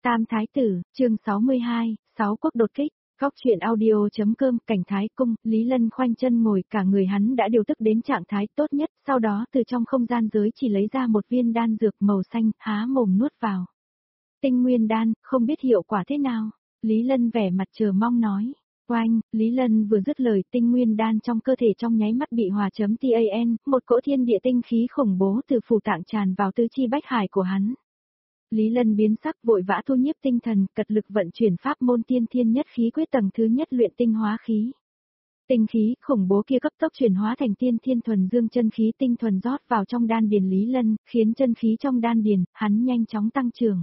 Tam Thái Tử, chương 62, 6 quốc đột kích, góc truyện audio.com, cảnh Thái Cung, Lý Lân khoanh chân ngồi, cả người hắn đã điều tức đến trạng thái tốt nhất, sau đó từ trong không gian giới chỉ lấy ra một viên đan dược màu xanh, há mồm nuốt vào. Tinh nguyên đan, không biết hiệu quả thế nào, Lý Lân vẻ mặt chờ mong nói. Oanh, Lý Lân vừa dứt lời, tinh nguyên đan trong cơ thể trong nháy mắt bị hòa chấm tan, một cỗ thiên địa tinh khí khủng bố từ phủ tạng tràn vào tứ chi bách hải của hắn. Lý Lân biến sắc vội vã thu nhiếp tinh thần, cật lực vận chuyển pháp môn tiên thiên nhất khí quyết tầng thứ nhất luyện tinh hóa khí. Tinh khí khủng bố kia cấp tốc chuyển hóa thành tiên thiên thuần dương chân khí tinh thuần rót vào trong đan điền Lý Lân, khiến chân khí trong đan điền, hắn nhanh chóng tăng trưởng.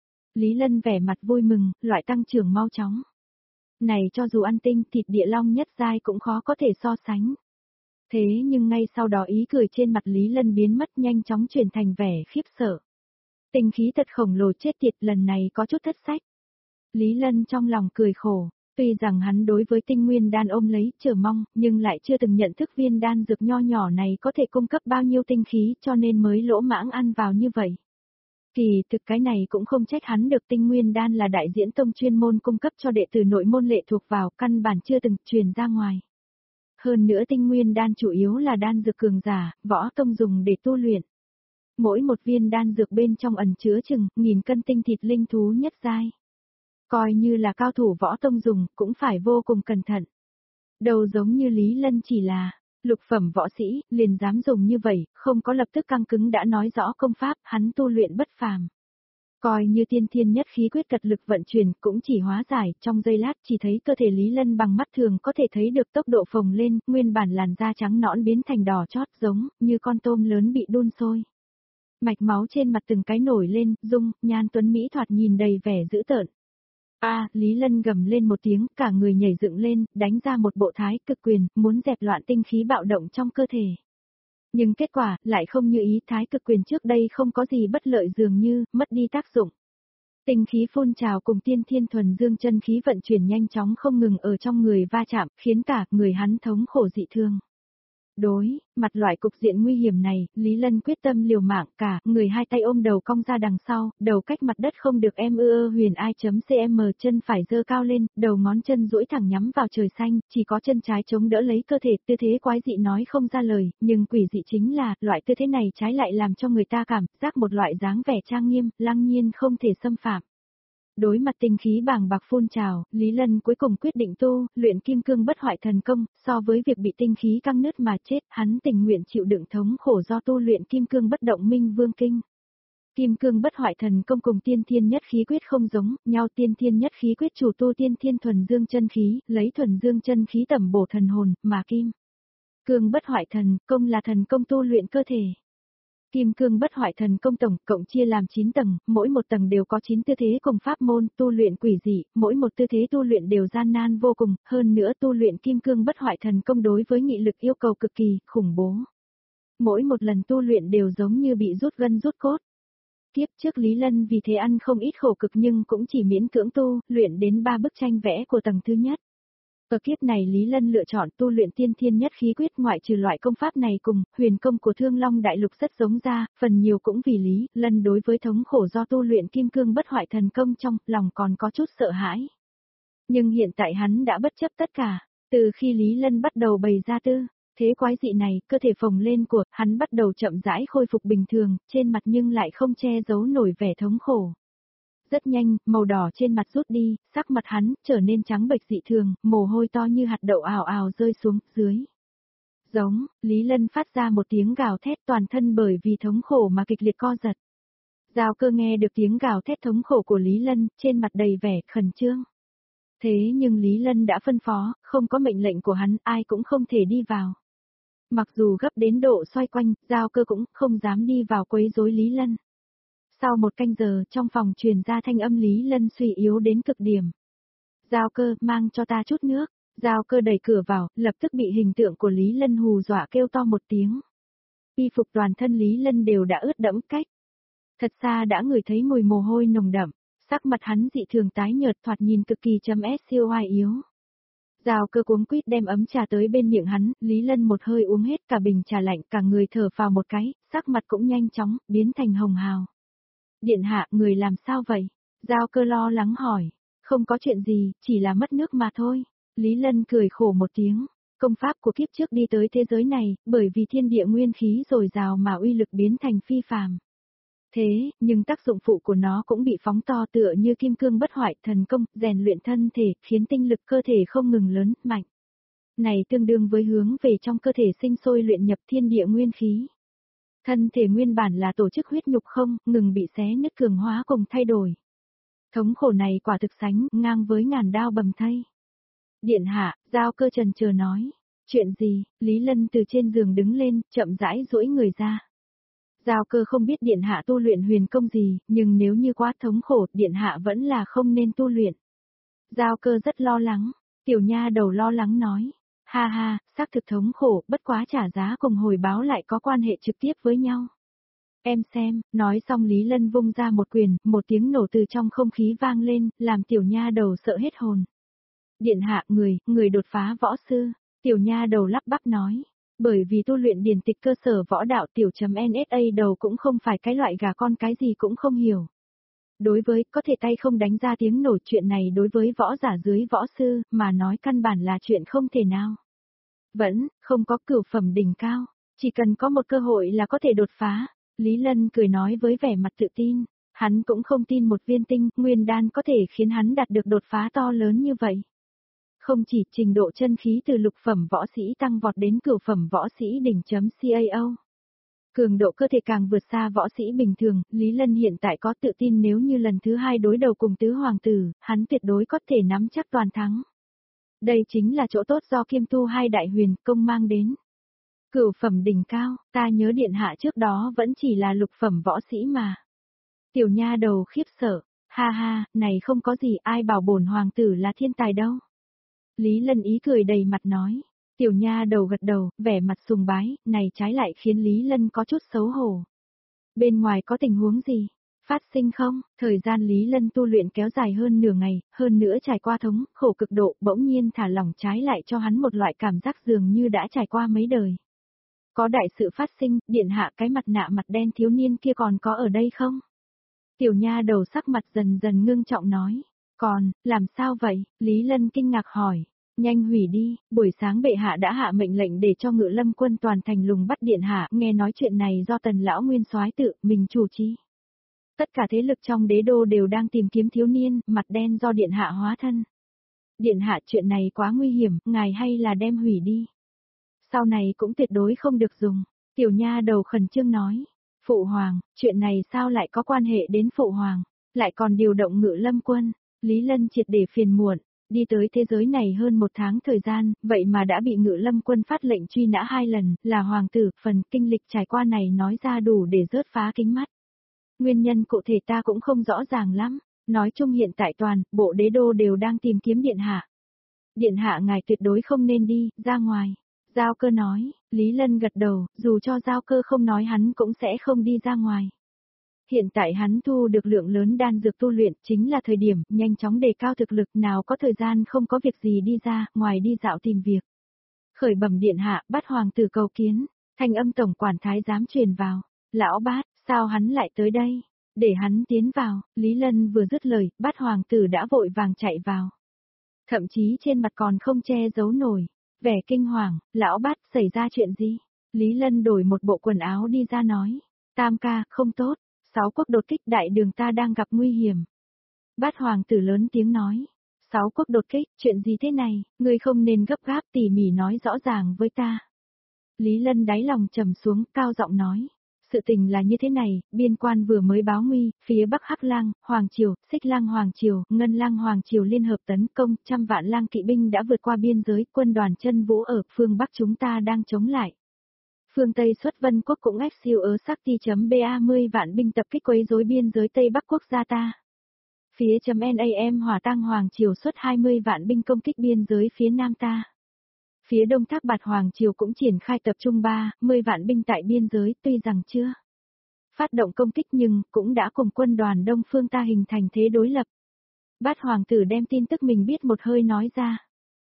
Lý Lân vẻ mặt vui mừng, loại tăng trưởng mau chóng. Này cho dù ăn tinh thịt địa long nhất giai cũng khó có thể so sánh. Thế nhưng ngay sau đó ý cười trên mặt Lý Lân biến mất nhanh chóng chuyển thành vẻ khiếp sợ. Tinh khí thật khổng lồ chết tiệt, lần này có chút thất sách. Lý Lân trong lòng cười khổ, tuy rằng hắn đối với tinh nguyên đan ôm lấy chờ mong, nhưng lại chưa từng nhận thức viên đan dược nho nhỏ này có thể cung cấp bao nhiêu tinh khí cho nên mới lỗ mãng ăn vào như vậy. Kỳ thực cái này cũng không trách hắn được, tinh nguyên đan là đại diễn tông chuyên môn cung cấp cho đệ tử nội môn lệ thuộc vào, căn bản chưa từng truyền ra ngoài. Hơn nữa tinh nguyên đan chủ yếu là đan dược cường giả, võ tông dùng để tu luyện. Mỗi một viên đan dược bên trong ẩn chứa chừng 1000 cân tinh thịt linh thú nhất giai. Coi như là cao thủ võ tông dùng, cũng phải vô cùng cẩn thận. Đầu giống như Lý Lân chỉ là lục phẩm võ sĩ, liền dám dùng như vậy, không có lập tức căng cứng đã nói rõ công pháp, hắn tu luyện bất phàm. Coi như tiên thiên nhất khí quyết cật lực vận chuyển cũng chỉ hóa giải, trong giây lát chỉ thấy cơ thể Lý Lân bằng mắt thường có thể thấy được tốc độ phồng lên, nguyên bản làn da trắng nõn biến thành đỏ chót giống như con tôm lớn bị đun sôi. Mạch máu trên mặt từng cái nổi lên, dung, nhan tuấn Mỹ thoạt nhìn đầy vẻ dữ tợn. Lý Lân gầm lên một tiếng, cả người nhảy dựng lên, đánh ra một bộ thái cực quyền, muốn dẹp loạn tinh khí bạo động trong cơ thể. Nhưng kết quả, lại không như ý, thái cực quyền trước đây không có gì bất lợi dường như, mất đi tác dụng. Tinh khí phun trào cùng tiên thiên thuần dương chân khí vận chuyển nhanh chóng không ngừng ở trong người va chạm, khiến cả người hắn thống khổ dị thương. Đối mặt loại cục diện nguy hiểm này, Lý Lân quyết tâm liều mạng, cả người hai tay ôm đầu cong ra đằng sau, đầu cách mặt đất không được huyền ai.cm, chân phải giơ cao lên, đầu ngón chân duỗi thẳng nhắm vào trời xanh, chỉ có chân trái chống đỡ lấy cơ thể, tư thế quái dị nói không ra lời, nhưng quỷ dị chính là, loại tư thế này trái lại làm cho người ta cảm giác một loại dáng vẻ trang nghiêm, lăng nhiên không thể xâm phạm. Đối mặt tinh khí bàng bạc phun trào, Lý Lân cuối cùng quyết định luyện kim cương bất hoại thần công, so với việc bị tinh khí căng nứt mà chết, hắn tình nguyện chịu đựng thống khổ do tu luyện kim cương bất động minh vương kinh. Kim cương bất hoại thần công cùng tiên thiên nhất khí quyết không giống nhau, tiên thiên nhất khí quyết chủ tu tiên thiên thuần dương chân khí, lấy thuần dương chân khí tẩm bổ thần hồn, mà kim cương bất hoại thần công là thần công tu luyện cơ thể. Kim cương bất hoại thần công tổng cộng chia làm 9 tầng, mỗi một tầng đều có 9 tư thế cùng pháp môn tu luyện quỷ dị, mỗi một tư thế tu luyện đều gian nan vô cùng, hơn nữa tu luyện kim cương bất hoại thần công đối với nghị lực yêu cầu cực kỳ khủng bố. Mỗi một lần tu luyện đều giống như bị rút gân rút cốt. Kiếp trước Lý Lân vì thế ăn không ít khổ cực nhưng cũng chỉ miễn cưỡng luyện đến 3 bức tranh vẽ của tầng thứ nhất. Ở kiếp này Lý Lân lựa chọn tu luyện tiên thiên nhất khí quyết, ngoại trừ loại công pháp này cùng huyền công của Thương Long Đại Lục rất giống ra, phần nhiều cũng vì Lý Lân đối với thống khổ do tu luyện kim cương bất hoại thần công trong lòng còn có chút sợ hãi. Nhưng hiện tại hắn đã bất chấp tất cả, từ khi Lý Lân bắt đầu bày ra thế quái dị này, cơ thể phồng lên của hắn bắt đầu chậm rãi khôi phục bình thường, trên mặt nhưng lại không che giấu nổi vẻ thống khổ. Rất nhanh, màu đỏ trên mặt rút đi, sắc mặt hắn trở nên trắng bệch dị thường, mồ hôi to như hạt đậu ào ào rơi xuống dưới. Giống, Lý Lân phát ra một tiếng gào thét, toàn thân bởi vì thống khổ mà kịch liệt co giật. Giao Cơ nghe được tiếng gào thét thống khổ của Lý Lân, trên mặt đầy vẻ khẩn trương. Thế nhưng Lý Lân đã phân phó, không có mệnh lệnh của hắn, ai cũng không thể đi vào. Mặc dù gấp đến độ xoay quanh, Giao Cơ cũng không dám đi vào quấy rối Lý Lân. Sau một canh giờ, trong phòng truyền ra thanh âm Lý Lân suy yếu đến cực điểm. Giao Cơ, mang cho ta chút nước. Giao Cơ đẩy cửa vào, lập tức bị hình tượng của Lý Lân hù dọa kêu to một tiếng. Y phục toàn thân Lý Lân đều đã ướt đẫm cách. Thật xa đã ngửi thấy mùi mồ hôi nồng đậm, sắc mặt hắn dị thường tái nhợt, thoạt nhìn cực kỳ siêu oai yếu. Giao Cơ cuống quýt đem ấm trà tới bên miệng hắn, Lý Lân một hơi uống hết cả bình trà lạnh, cả người thở phào một cái, sắc mặt cũng nhanh chóng biến thành hồng hào. Điện hạ, người làm sao vậy? Giao Cơ lo lắng hỏi. Không có chuyện gì, chỉ là mất nước mà thôi. Lý Lân cười khổ một tiếng. Công pháp của kiếp trước đi tới thế giới này, bởi vì thiên địa nguyên khí dồi dào mà uy lực biến thành phi phàm. Thế, nhưng tác dụng phụ của nó cũng bị phóng to tựa như kim cương bất hoại thần công, rèn luyện thân thể, khiến tinh lực cơ thể không ngừng lớn, mạnh. Này tương đương với hướng về trong cơ thể sinh sôi luyện nhập thiên địa nguyên khí. Thân thể nguyên bản là tổ chức huyết nhục không, ngừng bị xé nứt cường hóa cùng thay đổi. Thống khổ này quả thực sánh ngang với ngàn đao bầm thây. Điện hạ, Giao Cơ trần chờ nói. Chuyện gì? Lý Lân từ trên giường đứng lên, chậm rãi duỗi người ra. Giao Cơ không biết điện hạ tu luyện huyền công gì, nhưng nếu như quá thống khổ, điện hạ vẫn là không nên tu luyện. Giao Cơ rất lo lắng. Tiểu nha đầu lo lắng nói. Ha ha, xác thực thống khổ, bất quá trả giá cùng hồi báo lại có quan hệ trực tiếp với nhau. Em xem, nói xong Lý Lân vung ra một quyền, một tiếng nổ từ trong không khí vang lên, làm tiểu nha đầu sợ hết hồn. Điện hạ, người đột phá võ sư, tiểu nha đầu lắp bắp nói. Bởi vì tu luyện điển tịch cơ sở võ đạo tiểu.NSA đầu cũng không phải cái loại gà con cái gì cũng không hiểu. Đối với, có thể tay không đánh ra tiếng nổ chuyện này đối với võ giả dưới võ sư, mà nói căn bản là chuyện không thể nào. Vẫn, không có cửu phẩm đỉnh cao, chỉ cần có một cơ hội là có thể đột phá. Lý Lân cười nói với vẻ mặt tự tin, hắn cũng không tin một viên tinh, nguyên đan có thể khiến hắn đạt được đột phá to lớn như vậy. Không chỉ trình độ chân khí từ lục phẩm võ sĩ tăng vọt đến cửu phẩm võ sĩ đỉnh.CAO. Cường độ cơ thể càng vượt xa võ sĩ bình thường, Lý Lân hiện tại có tự tin nếu như lần thứ hai đối đầu cùng tứ hoàng tử, hắn tuyệt đối có thể nắm chắc toàn thắng. Đây chính là chỗ tốt do Kim Tu hai đại huyền công mang đến. Cửu phẩm đỉnh cao, ta nhớ điện hạ trước đó vẫn chỉ là lục phẩm võ sĩ mà. Tiểu nha đầu khiếp sợ, ha ha, này không có gì ai bảo bổn hoàng tử là thiên tài đâu. Lý Lân ý cười đầy mặt nói. Tiểu nha đầu gật đầu, vẻ mặt sùng bái, này trái lại khiến Lý Lân có chút xấu hổ. Bên ngoài có tình huống gì? Phát sinh không? Thời gian Lý Lân tu luyện kéo dài hơn nửa ngày, hơn nữa trải qua thống, khổ cực độ, bỗng nhiên thả lỏng trái lại cho hắn một loại cảm giác dường như đã trải qua mấy đời. Có đại sự phát sinh, điện hạ cái mặt nạ mặt đen thiếu niên kia còn có ở đây không? Tiểu nha đầu sắc mặt dần dần ngưng trọng nói. Còn, làm sao vậy? Lý Lân kinh ngạc hỏi. Nhanh hủy đi, buổi sáng bệ hạ đã hạ mệnh lệnh để cho Ngự Lâm quân toàn thành lùng bắt điện hạ, nghe nói chuyện này do Tần lão nguyên soái tự mình chủ trì. Tất cả thế lực trong đế đô đều đang tìm kiếm thiếu niên, mặt đen do điện hạ hóa thân. Điện hạ, chuyện này quá nguy hiểm, ngài hay là đem hủy đi. Sau này cũng tuyệt đối không được dùng. Tiểu nha đầu khẩn trương nói. Phụ hoàng, chuyện này sao lại có quan hệ đến phụ hoàng, lại còn điều động Ngự Lâm quân. Lý Lân triệt để phiền muộn. Đi tới thế giới này hơn một tháng thời gian, vậy mà đã bị Ngự Lâm quân phát lệnh truy nã 2 lần, là hoàng tử, phần kinh lịch trải qua này nói ra đủ để rớt phá kính mắt. Nguyên nhân cụ thể ta cũng không rõ ràng lắm, nói chung hiện tại toàn, bộ đế đô đều đang tìm kiếm điện hạ. Điện hạ ngài tuyệt đối không nên đi, ra ngoài. Giao Cơ nói, Lý Lân gật đầu, dù cho Giao Cơ không nói hắn cũng sẽ không đi ra ngoài. Hiện tại hắn thu được lượng lớn đan dược tu luyện chính là thời điểm nhanh chóng đề cao thực lực, nào có thời gian không có việc gì đi ra, ngoài đi dạo tìm việc. Khởi bẩm điện hạ, Bát hoàng tử cầu kiến, thanh âm tổng quản thái giám truyền vào. Lão Bát, sao hắn lại tới đây? Để hắn tiến vào, Lý Lân vừa dứt lời, Bát hoàng tử đã vội vàng chạy vào. Thậm chí trên mặt còn không che giấu nổi, vẻ kinh hoàng, lão Bát xảy ra chuyện gì? Lý Lân đổi một bộ quần áo đi ra nói, Tam ca, không tốt. 6 quốc đột kích đại đường ta đang gặp nguy hiểm. Bát hoàng tử lớn tiếng nói. 6 quốc đột kích, chuyện gì thế này, ngươi không nên gấp gáp tỉ mỉ nói rõ ràng với ta. Lý Lân đáy lòng trầm xuống, cao giọng nói. Sự tình là như thế này, biên quan vừa mới báo nguy, phía Bắc Hắc Lang, Hoàng Triều, Xích Lang Hoàng Triều, Ngân Lang Hoàng Triều liên hợp tấn công, 100 vạn lang kỵ binh đã vượt qua biên giới, quân đoàn chân vũ ở phương Bắc chúng ta đang chống lại. Phương Tây xuất Vân quốc cũng ép siêu ở Sakti.30 vạn binh tập kích quấy rối biên giới Tây Bắc quốc gia ta. Phía .NAM Hỏa Tăng Hoàng Triều xuất 20 vạn binh công kích biên giới phía Nam ta. Phía Đông Thác Bạt Hoàng Triều cũng triển khai tập trung 30 vạn binh tại biên giới, tuy rằng chưa phát động công kích nhưng cũng đã cùng quân đoàn Đông Phương ta hình thành thế đối lập. Bát hoàng tử đem tin tức mình biết một hơi nói ra.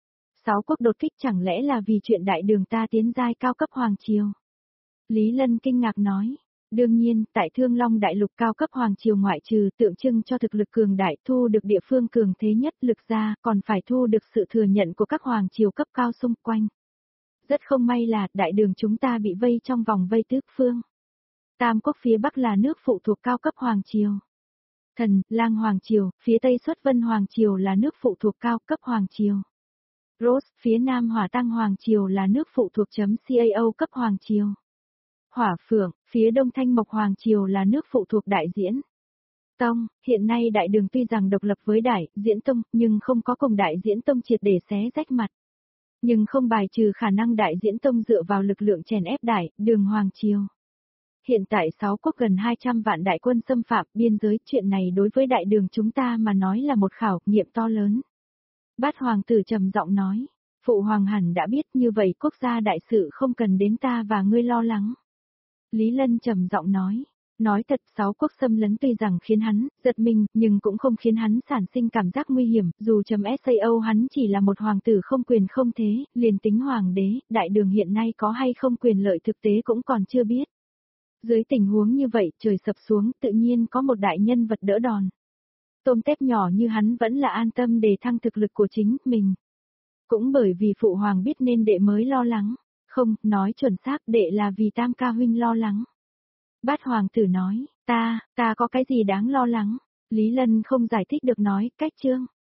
6 quốc đột kích chẳng lẽ là vì chuyện đại đường ta tiến giai cao cấp Hoàng Triều? Lý Lân kinh ngạc nói, Đương nhiên, tại Thương Long Đại Lục cao cấp hoàng triều ngoại trừ tượng trưng cho thực lực cường đại thu được địa phương cường thế nhất lực ra, còn phải thu được sự thừa nhận của các hoàng triều cấp cao xung quanh. Rất không may là đại đường chúng ta bị vây trong vòng vây tứ phương. Tam quốc phía Bắc là nước phụ thuộc cao cấp hoàng triều. Thần, Lang hoàng triều, phía Tây Xuất Vân hoàng triều là nước phụ thuộc cao cấp hoàng triều. Rose, phía Nam Hỏa Tăng hoàng triều là nước phụ thuộc .cao cấp hoàng triều. Hỏa Phượng, phía Đông Thanh Mộc hoàng triều là nước phụ thuộc Đại Diễn Tông. Hiện nay Đại Đường tuy rằng độc lập với Đại Diễn Tông, nhưng không có cùng Đại Diễn Tông triệt để xé rách mặt. Nhưng không bài trừ khả năng Đại Diễn Tông dựa vào lực lượng chèn ép Đại Đường hoàng triều. Hiện tại 6 quốc gần 200 vạn đại quân xâm phạm biên giới, chuyện này đối với Đại Đường chúng ta mà nói là một khảo nghiệm to lớn. Bát hoàng tử trầm giọng nói, phụ hoàng hẳn đã biết, như vậy quốc gia đại sự không cần đến ta và ngươi lo lắng. Lý Lân trầm giọng nói thật, 6 quốc xâm lấn tuy rằng khiến hắn giật mình, nhưng cũng không khiến hắn sản sinh cảm giác nguy hiểm, dù .sao hắn chỉ là một hoàng tử không quyền không thế, liền tính hoàng đế, Đại Đường hiện nay có hay không quyền lợi thực tế cũng còn chưa biết. Dưới tình huống như vậy, trời sập xuống, tự nhiên có một đại nhân vật đỡ đòn. Tôm tép nhỏ như hắn vẫn là an tâm để thăng thực lực của chính mình. Cũng bởi vì phụ hoàng biết nên đệ mới lo lắng. Không, nói chuẩn xác, đệ là vì Tam ca huynh lo lắng. Bát hoàng tử nói, ta có cái gì đáng lo lắng? Lý Lân không giải thích được nói, cách chương.